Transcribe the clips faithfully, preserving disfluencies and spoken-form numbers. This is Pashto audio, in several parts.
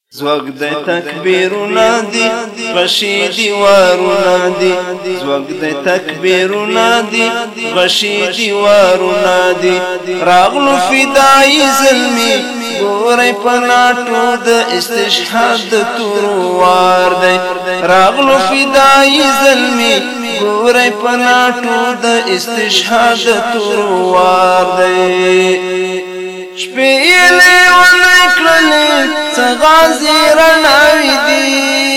زوګ د تکبیرونه دی غشي دیوارونه دی زوګ د تکبیرونه دی غشي دیوارونه دی راغلو فدای زلمی ګورې پناټو د استشهاد توروار دی راغلو فدای زلمی ګورې پناټو د استشهاد توروار دی شپېلې ونه کړلې غازی رناوی دی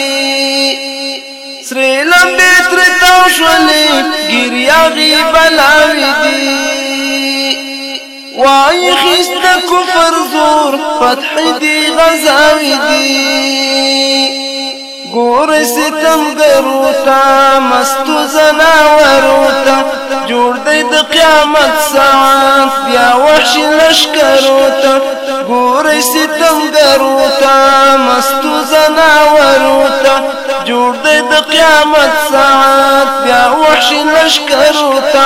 سری لمبی ترتاو شولی گریا غیبلاوی دی وائی خیست کفر زور فتح دی غزاوی دی گور ستم گروتا مستو زناوروتا جوړ دی د قیامت ساعت بیا وحش لشکروتا گور ستم گروتا مستو زناوروتا جوړ دی د قیامت ساعت بیا وحش لشکروتا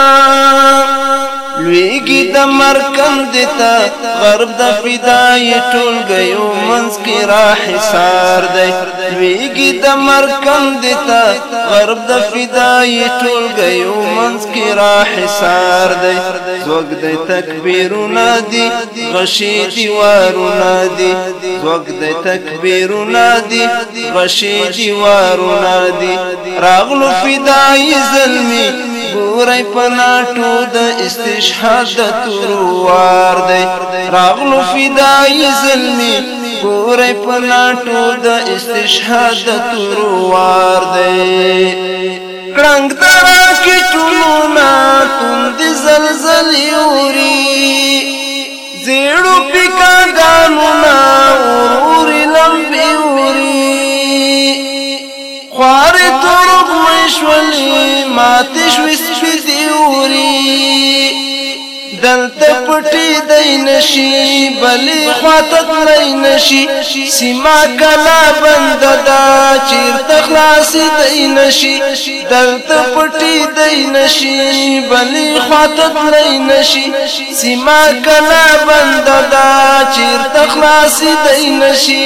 لویگی دا مرکم دیتا غرب دا فدای ټول گیو منز کی را حسار دی لویگی دا مرکم دیتا غرب دا فدای ټول گیو منز کی را حسار دی زوگ دی تکبیرونا دی غشی دیوارونا دی زوگ دی تکبیرونا دی غشی دیوارونا دی راغلو فدای ظلمی ګورې پناټو د استشهاد توروار دی راغلو فدای زلمی ګورې پناټو د استشهاد توروار دی کړنګ درا کې ټولونه توند زلزل یوري زیړو پکاګانونه اوروري لمبي یوري خوار تورب مشولي ماته شوي سپیدیوري دلته پټي دای نشي بلې خاطت لای نشي سیما کلا بند دا چیرته خلاص دای نشي دلته پټي دای نشي بلې خاطت لای نشي سیما کلا بند دا چیرته خلاص دای نشي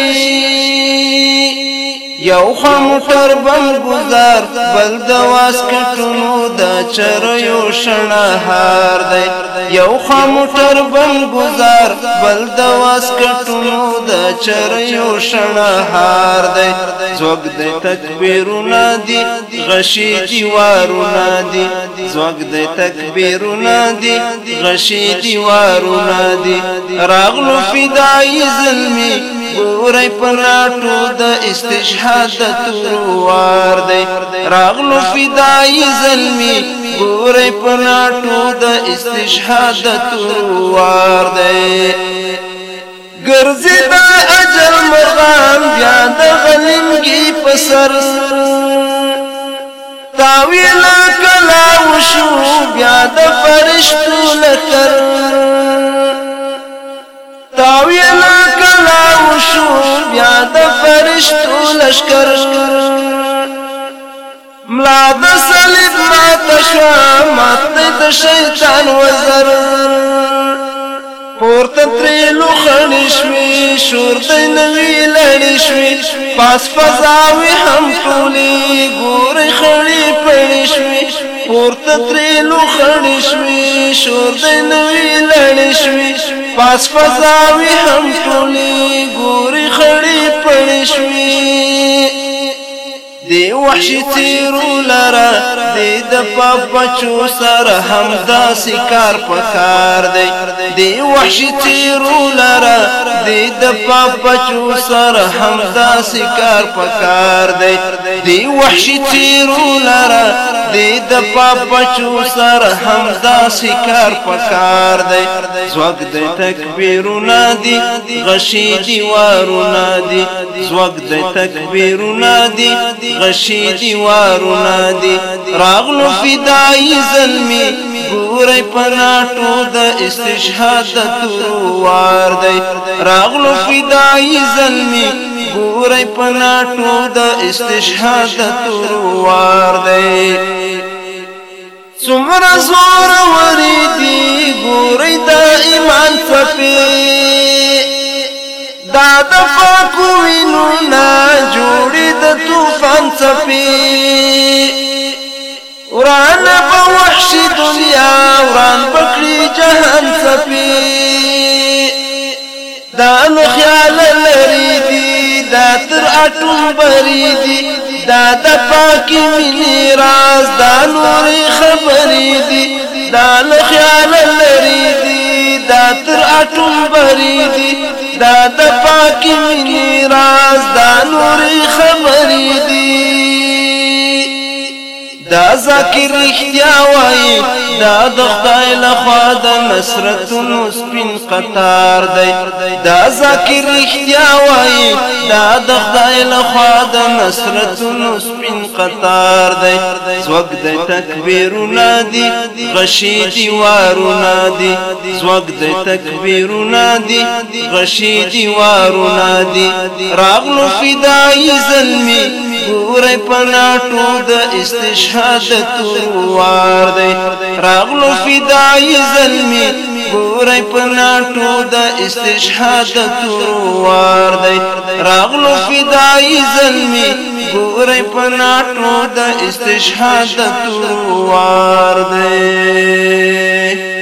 یو خموټر بم گزار بل د واسکټونو د چریو شنهار دی یو خموټر بم گزار بل د واسکټونو د چریو شنهار دی زوګ د تکبیرونه دی غشي دیوارونه دی زوګ د تکبیرونه دی غشي دیوارونه دی راغلو فدای زلمی ګورې پناټو د استشهاد توروار دی راغلو فدای زلمی ګورې پناټو د استشهاد توروار دی ګرځي د اجل مرغان بیا د غلمګي پسر تاویل کلا وشو بیا د فرشتو لکر تاویل کلا وشو بیا د فرشتو لشکر ملا د صلیب مات شوا مات د شیطان وزر پورته تریلو خړې شوې شور د نوی لړې شوې پاس فضاوي هم ټولې ګورې خړې پړې شوې پورته تریلو خړې شوې شور د نوی لړې شوې پاس فضاوي هم ټولې ګورې خړې پړې شوې دی وحشی تیرو لرا دی د پاپچو سر همدا سکار پکار دی دی وحشی تیرو لرا دی د پاپچو سر همدا سکار پکار دی دی وحشی تیرو لرا دی د پاپچو سر همدا سکار پکار دی زوګ د تکبیرونه دی غشي دیوارونه دی زوګ د تکبیرونه دی غشي دیوارونه دی راغلو فدای زلمی ګورې پناټو د استشهاد توروار دی راغلو فدای زلمی ګورې پناټو د استشهاد توروار دی څومره زور ورې دی ګورې د ایمان څپې دا د پاکو وینو نا جوړې د طوفان څپې وران په وحشي دنیا وران پکړي جهان څپې دا نو خیال لري دي دا تر اټوم بری دي دا د پاکي مینې راز دا نورې خبرې دي دا نو خیال لري دي دا تر اټوم بری دي دا د پاکي مینې راز دا نورې خبرې دي دا ذکر رښتیا وایي دا د خدای لخوا د نصرتونو سپین قطار دی دا ذکر رښتیا وایي دا د خدای لخوا د نصرتونو سپین قطار دی زوګ د تکبیرونه دي غشي دیوارونه دي زوګ د تکبیرونه دي غشي دیوارونه دي راغلو فدای زلمي ګورې پناټو د استشهاد توار دی راغلو فدای زلمی ګورې پناټو د استشهاد توار دی راغلو فدای زلمی ګورې پناټو د استشهاد توار دی